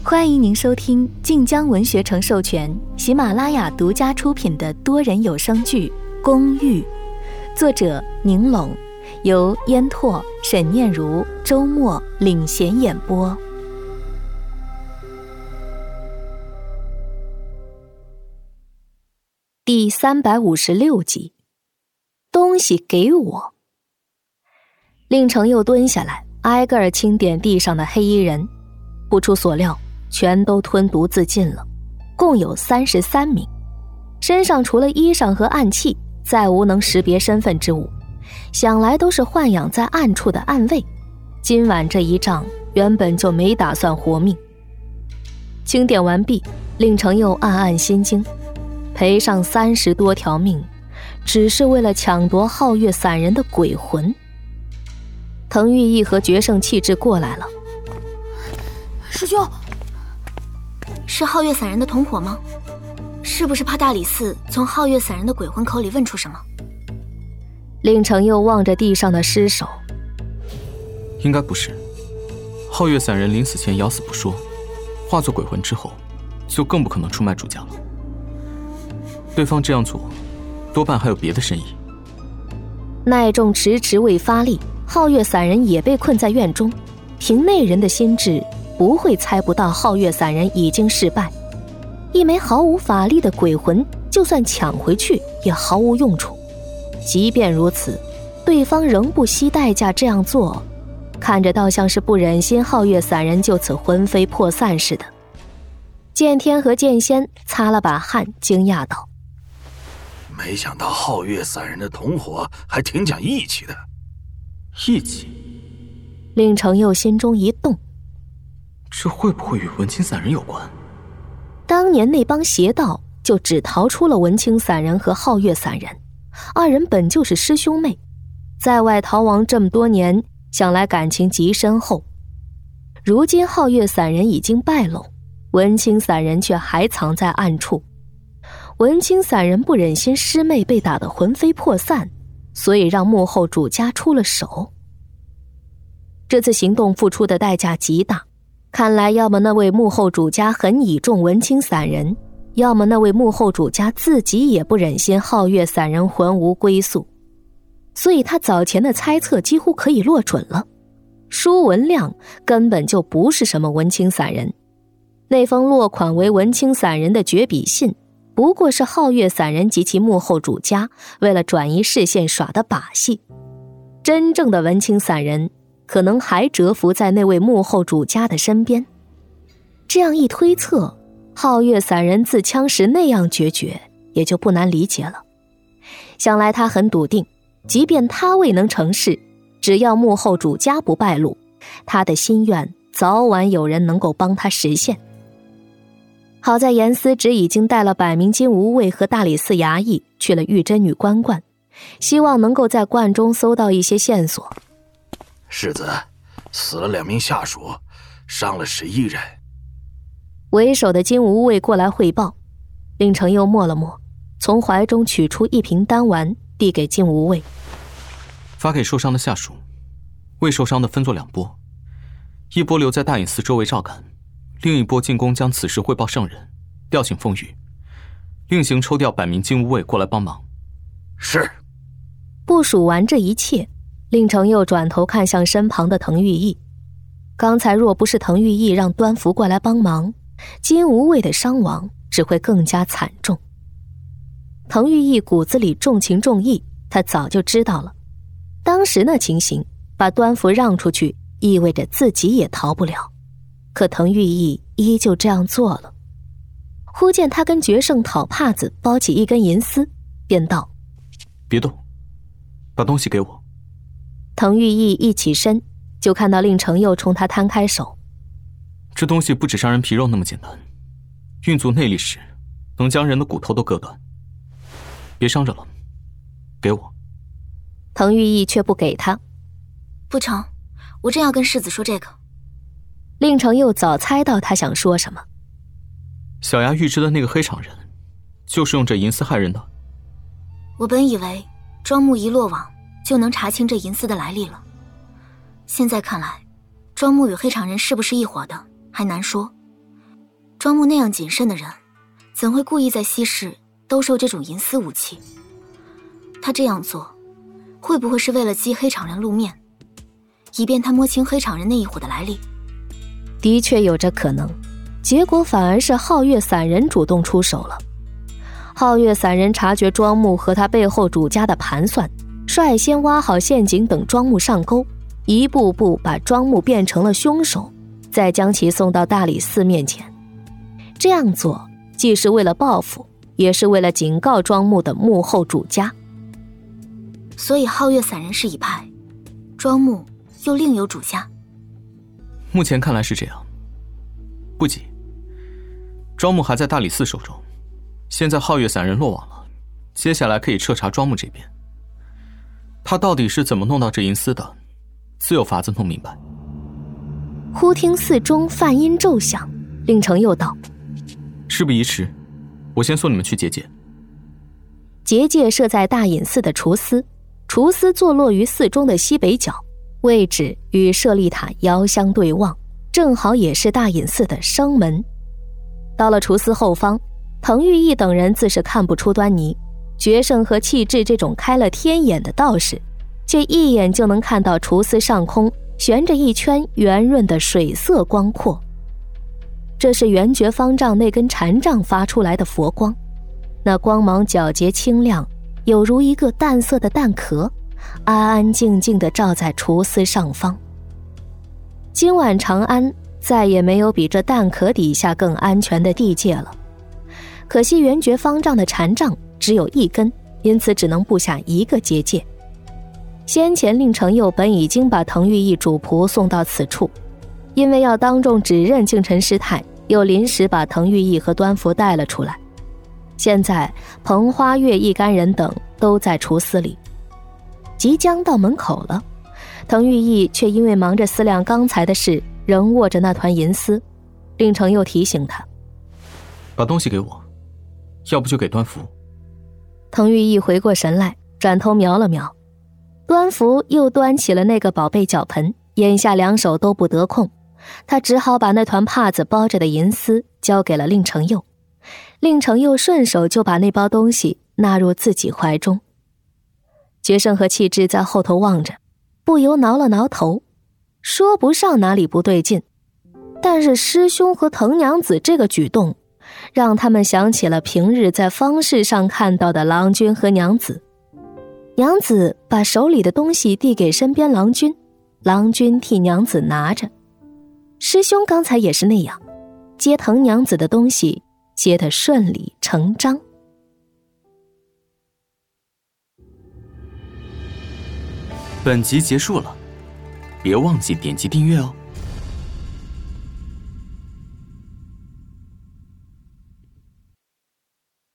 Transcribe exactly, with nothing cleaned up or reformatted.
欢迎您收听晋江文学城授权、喜马拉雅独家出品的多人有声剧《公寓》，作者宁龙，由烟拓、沈念如、周末领衔演播。第三百五十六集，东西给我。令程又蹲下来，挨个儿清点地上的黑衣人，不出所料，全都吞毒自尽了，共有三十三名，身上除了衣裳和暗器，再无能识别身份之物，想来都是豢养在暗处的暗卫。今晚这一仗原本就没打算活命。清点完毕，令程又暗暗心惊，赔上三十多条命，只是为了抢夺皓月散人的鬼魂。滕玉义和决胜气质过来了。 师兄，是皓月散人的同伙吗？是不是怕大理寺从皓月散人的鬼魂口里问出什么？ 令程又望着地上的尸首。 应该不是，皓月散人临死前咬死不说，化作鬼魂之后就更不可能出卖主家了。对方这样做多半还有别的深意。 耐众迟迟未发力，皓月散人也被困在院中，凭内人的心智不会猜不到皓月散人已经失败。一枚毫无法力的鬼魂，就算抢回去也毫无用处。即便如此，对方仍不惜代价这样做，看着倒像是不忍心皓月散人就此魂飞魄散似的。剑天和剑仙擦了把汗，惊讶道： 没想到皓月散人的同伙还挺讲义气的。 义气？ 令程又心中一动， 这会不会与文青散人有关？ 当年那帮邪道就只逃出了文青散人和皓月散人，二人本就是师兄妹，在外逃亡这么多年，想来感情极深厚。如今皓月散人已经败露，文青散人却还藏在暗处。文青散人不忍心师妹被打得魂飞魄散，所以让幕后主家出了手。这次行动付出的代价极大，看来要么那位幕后主家很倚重文青散人，要么那位幕后主家自己也不忍心皓月散人魂无归宿。所以他早前的猜测几乎可以落准了，舒文亮根本就不是什么文青散人，那封落款为文青散人的绝笔信，不过是皓月散人及其幕后主家为了转移视线耍的把戏。真正的文青散人可能还蛰伏在那位幕后主家的身边。这样一推测，皓月散人自枪时那样决绝，也就不难理解了。想来他很笃定，即便他未能成事，只要幕后主家不败露，他的心愿早晚有人能够帮他实现。好在严思直已经带了百名金吾卫和大理寺衙役去了玉真女关观，希望能够在观中搜到一些线索。 世子，死了两名下属，伤了十一人。 为首的金吾卫过来汇报，令程又默了默，从怀中取出一瓶丹丸，递给金吾卫。 发给受伤的下属，未受伤的分作两波，一波留在大隐寺周围照看，另一波进宫将此事汇报圣人，调请凤羽，另行抽调百名金吾卫过来帮忙。 是。 部署完这一切，令程又转头看向身旁的滕玉义。刚才若不是滕玉义让端福过来帮忙，金吾卫的伤亡只会更加惨重。滕玉义骨子里重情重义，他早就知道了。当时那情形，把端福让出去，意味着自己也逃不了。可滕玉义依旧这样做了。忽见他跟决胜讨帕子包起一根银丝，便道： 别动，把东西给我。 滕玉义一起身，就看到令程又冲他摊开手。 这东西不只伤人皮肉那么简单，运足内力时能将人的骨头都割断。别伤着了，给我。 滕玉义却不给他。 不成，我正要跟世子说这个。 令程又早猜到他想说什么。 小牙预知的那个黑场人，就是用这银丝害人的。 我本以为庄木一落网，就能查清这银丝的来历了。现在看来，庄木与黑场人是不是一伙的，还难说。 庄木那样谨慎的人，怎会故意在西市兜售这种银丝武器？他这样做，会不会是为了激黑场人露面，以便他摸清黑场人那一伙的来历？ 的确有这可能，结果反而是皓月散人主动出手了。皓月散人察觉庄木和他背后主家的盘算，率先挖好陷阱等庄木上钩，一步步把庄木变成了凶手，再将其送到大理寺面前。这样做既是为了报复，也是为了警告庄木的幕后主家。 所以皓月散人是一派，庄木又另有主家。 目前看来是这样。不急，庄木还在大理寺手中，现在皓月散人落网了，接下来可以彻查庄木这边。他到底是怎么弄到这银丝的，自有法子弄明白。 忽听寺中梵音骤响，令程又道： 事不宜迟，我先送你们去结界。 结界设在大隐寺的厨司，厨司坐落于寺中的西北角，位置与舍利塔遥相对望，正好也是大隐寺的生门。到了厨司后方，滕玉义等人自是看不出端倪，决胜和气质这种开了天眼的道士，却一眼就能看到厨司上空悬着一圈圆润的水色光阔。这是圆觉方丈那根禅杖发出来的佛光，那光芒皎洁清亮，有如一个淡色的蛋壳，安安静静地照在厨司上方。今晚长安再也没有比这蛋壳底下更安全的地界了。可惜圆觉方丈的禅杖只有一根，因此只能布下一个结界。先前令程佑本已经把滕玉义主仆送到此处，因为要当众指认靖辰师太，又临时把滕玉义和端福带了出来。现在彭花月一干人等都在厨司里，即将到门口了，滕玉义却因为忙着思量刚才的事，仍握着那团银丝。令程又提醒他： 把东西给我，要不就给端福。 滕玉义回过神来，转头瞄了瞄，端福又端起了那个宝贝脚盆，眼下两手都不得空，他只好把那团帕子包着的银丝交给了令程佑。令程佑顺手就把那包东西纳入自己怀中。决胜和气质在后头望着，不由挠了挠头，说不上哪里不对劲，但是师兄和滕娘子这个举动，让他们想起了平日在方士上看到的郎君和娘子。娘子把手里的东西递给身边郎君，郎君替娘子拿着。师兄刚才也是那样，接滕娘子的东西接得顺理成章。 本集结束了，别忘记点击订阅哦。